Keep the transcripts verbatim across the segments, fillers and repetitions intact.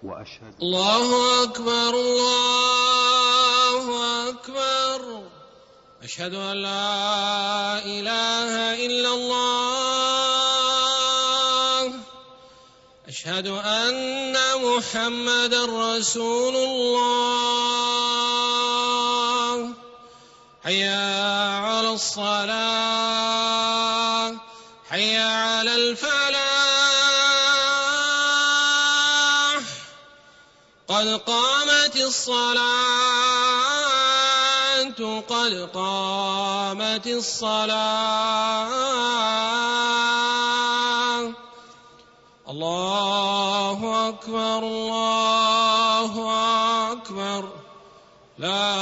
وأشهد الله أكبر الله أكبر أشهد أن لا إله إلا الله أشهد أن محمدا رسول الله حي على الصلاة حي على الفلاح قد قامت الصلاة قد قامت الصلاة الله أكبر الله أكبر لا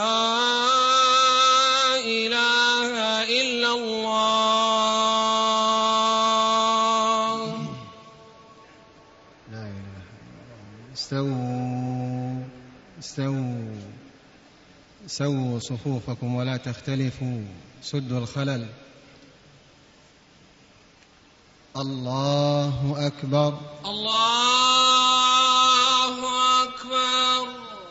إله إلا الله. لا إله إلا الله. استووا استووا سووا صفوفكم ولا تختلفوا سدوا الخلل. الله أكبر الله أكبر.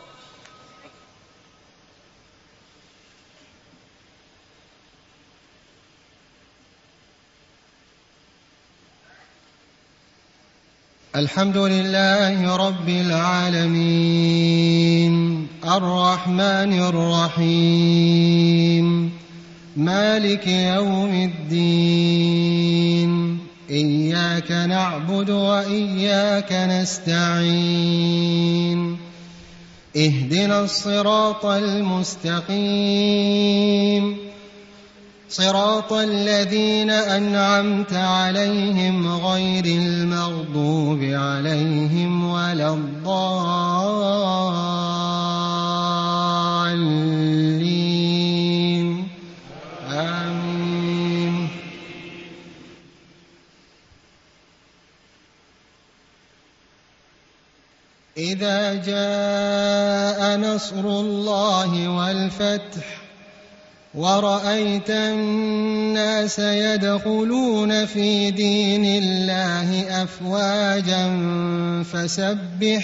الحمد لله رب العالمين الرحمن الرحيم مالك يوم الدين إياك نعبد وإياك نستعين اهدنا الصراط المستقيم صراط الذين أنعمت عليهم غير المغضوب عليهم ولا الضالين آمين. إذا جاء نصر الله والفتح ورأيت الناس يدخلون في دين الله أفواجا فسبح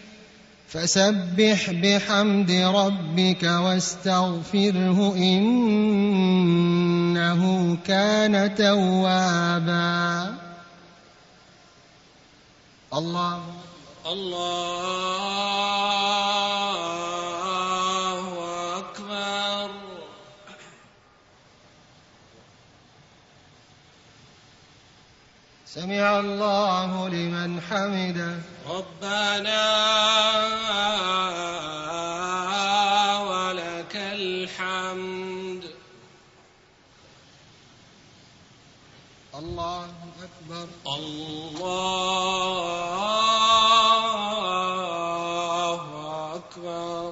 فسبح بحمد ربك واستغفره إنه كان توابا. الله الله أكبر. سمع الله لمن حمده ربنا ولك الحمد. الله أكبر الله أكبر.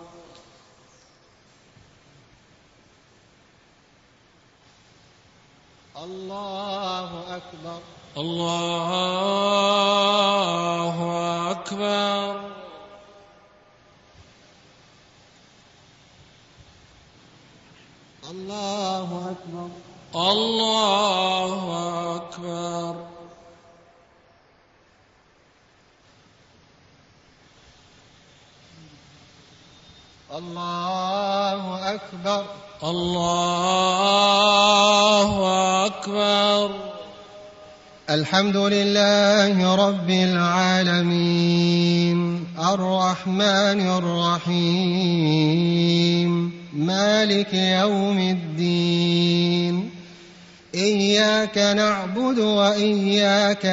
الله أكبر الله أكبر. الله أكبر الله أكبر. الله أكبر الله أكبر. الحمد لله رب العالمين الرحمن الرحيم مالك يوم الدين إياك نعبد وإياك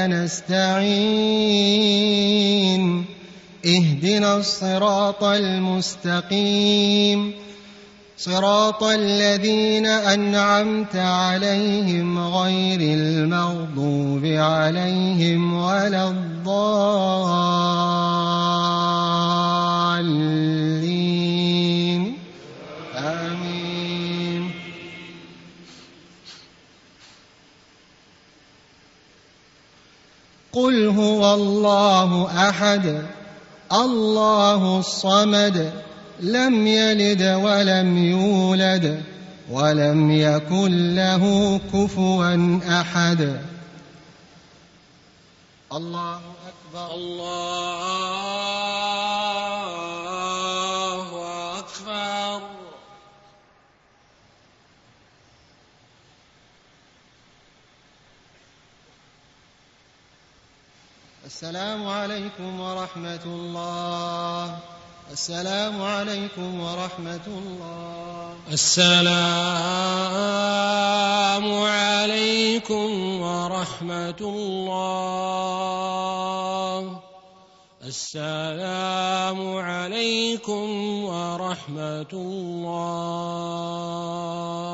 نستعين اهدنا الصراط المستقيم صراط الذين أنعمت عليهم غير المغضوب عليهم ولا الضالين آمين. قل هو الله أحد الله الصمد لم يلد ولم يولد ولم يكن له كفوا أحد. الله أكبر الله السلام عليكم ورحمة الله. السلام عليكم ورحمة الله. السلام عليكم ورحمة الله. السلام عليكم ورحمة الله.